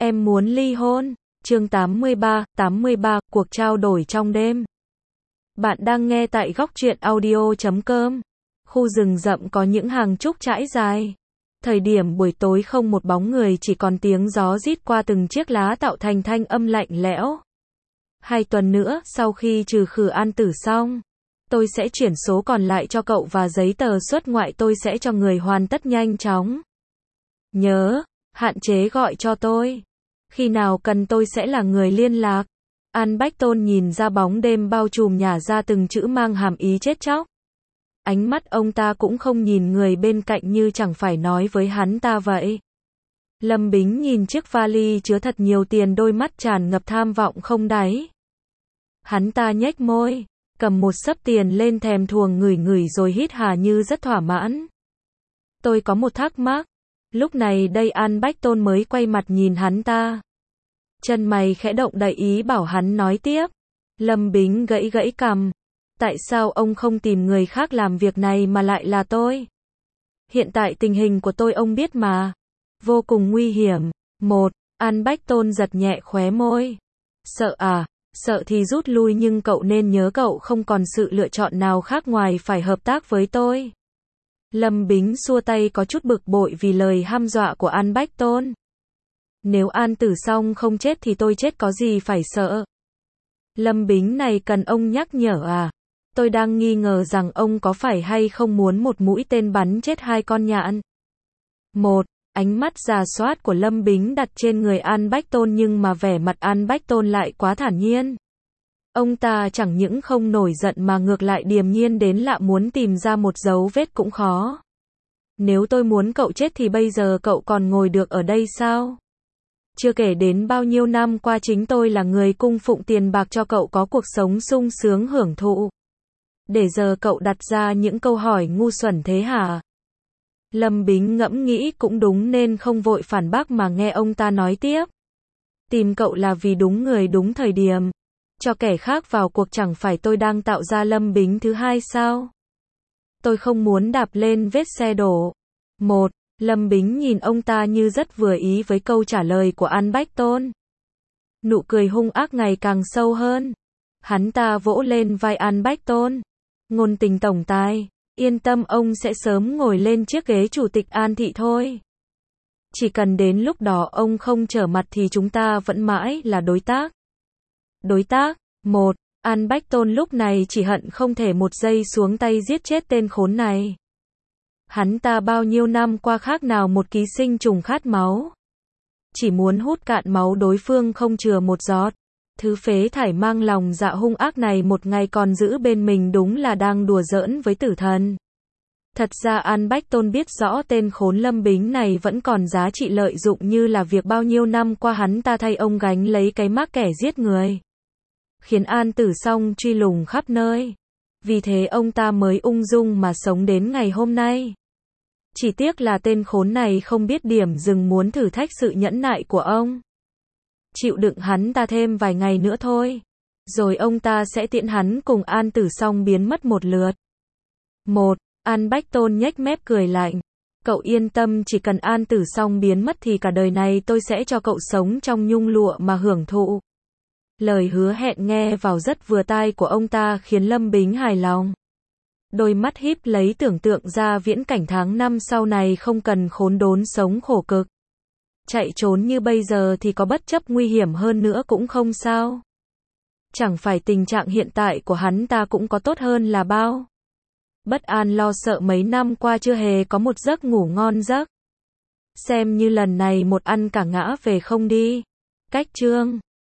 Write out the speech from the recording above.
Em muốn ly hôn. Chương 83, cuộc trao đổi trong đêm. Bạn đang nghe tại góc truyện audio.com. Khu rừng rậm có những hàng trúc trải dài. Thời điểm buổi tối không một bóng người, chỉ còn tiếng gió rít qua từng chiếc lá tạo thành thanh âm lạnh lẽo. 2 tuần nữa, sau khi trừ khử An Tử xong, tôi sẽ chuyển số còn lại cho cậu và giấy tờ xuất ngoại tôi sẽ cho người hoàn tất nhanh chóng. Nhớ, hạn chế gọi cho tôi. Khi nào cần tôi sẽ là người liên lạc. An Bách Tôn nhìn ra bóng đêm bao trùm nhả ra từng chữ mang hàm ý chết chóc. Ánh mắt ông ta cũng không nhìn người bên cạnh như chẳng phải nói với hắn ta vậy. Lâm Bính nhìn chiếc vali chứa thật nhiều tiền, đôi mắt tràn ngập tham vọng không đáy. Hắn ta nhếch môi, cầm một xấp tiền lên thèm thuồng ngửi ngửi rồi hít hà như rất thỏa mãn. Tôi có một thắc mắc. Lúc này đây An Bách Tôn mới quay mặt nhìn hắn ta. Chân mày khẽ động đầy ý bảo hắn nói tiếp. Lâm Bính gãy gãy cằm. Tại sao ông không tìm người khác làm việc này mà lại là tôi? Hiện tại tình hình của tôi ông biết mà. Vô cùng nguy hiểm. An Bách Tôn giật nhẹ khóe môi. Sợ à? Sợ thì rút lui, nhưng cậu nên nhớ cậu không còn sự lựa chọn nào khác ngoài phải hợp tác với tôi. Lâm Bính xua tay có chút bực bội vì lời hăm dọa của An Bách Tôn. Nếu An Tử Song không chết thì tôi chết, có gì phải sợ. Lâm Bính này cần ông nhắc nhở à? Tôi đang nghi ngờ rằng ông có phải hay không muốn một mũi tên bắn chết 2 con nhạn. Ánh mắt rà soát của Lâm Bính đặt trên người An Bách Tôn, nhưng mà vẻ mặt An Bách Tôn lại quá thản nhiên. Ông ta chẳng những không nổi giận mà ngược lại điềm nhiên đến lạ, muốn tìm ra một dấu vết cũng khó. Nếu tôi muốn cậu chết thì bây giờ cậu còn ngồi được ở đây sao? Chưa kể đến bao nhiêu năm qua chính tôi là người cung phụng tiền bạc cho cậu có cuộc sống sung sướng hưởng thụ. Để giờ cậu đặt ra những câu hỏi ngu xuẩn thế hả? Lâm Bính ngẫm nghĩ cũng đúng nên không vội phản bác mà nghe ông ta nói tiếp. Tìm cậu là vì đúng người đúng thời điểm. Cho kẻ khác vào cuộc chẳng phải tôi đang tạo ra Lâm Bính thứ hai sao? Tôi không muốn đạp lên vết xe đổ. Lâm Bính nhìn ông ta như rất vừa ý với câu trả lời của An Bách Tôn. Nụ cười hung ác ngày càng sâu hơn. Hắn ta vỗ lên vai An Bách Tôn. Ngôn tình tổng tài, yên tâm, ông sẽ sớm ngồi lên chiếc ghế chủ tịch An thị thôi. Chỉ cần đến lúc đó ông không trở mặt thì chúng ta vẫn mãi là đối tác. An Bách Tôn lúc này chỉ hận không thể một giây xuống tay giết chết tên khốn này. Hắn ta bao nhiêu năm qua khác nào một ký sinh trùng khát máu. Chỉ muốn hút cạn máu đối phương không chừa một giọt. Thứ phế thải mang lòng dạ hung ác này một ngày còn giữ bên mình đúng là đang đùa giỡn với tử thần. Thật ra An Bách Tôn biết rõ tên khốn Lâm Bính này vẫn còn giá trị lợi dụng, như là việc bao nhiêu năm qua hắn ta thay ông gánh lấy cái mác kẻ giết người, khiến An Tử Song truy lùng khắp nơi. Vì thế ông ta mới ung dung mà sống đến ngày hôm nay. Chỉ tiếc là tên khốn này không biết điểm dừng, muốn thử thách sự nhẫn nại của ông. Chịu đựng hắn ta thêm vài ngày nữa thôi. Rồi ông ta sẽ tiễn hắn cùng An Tử Song biến mất một lượt. An Bách Tôn nhếch mép cười lạnh. Cậu yên tâm, chỉ cần An Tử Song biến mất thì cả đời này tôi sẽ cho cậu sống trong nhung lụa mà hưởng thụ. Lời hứa hẹn nghe vào rất vừa tai của ông ta khiến Lâm Bính hài lòng. Đôi mắt híp lấy tưởng tượng ra viễn cảnh tháng năm sau này không cần khốn đốn sống khổ cực. Chạy trốn như bây giờ thì có bất chấp nguy hiểm hơn nữa cũng không sao. Chẳng phải tình trạng hiện tại của hắn ta cũng có tốt hơn là bao. Bất an lo sợ mấy năm qua chưa hề có một giấc ngủ ngon giấc. Xem như lần này một ăn cả ngã về không đi. Cách chương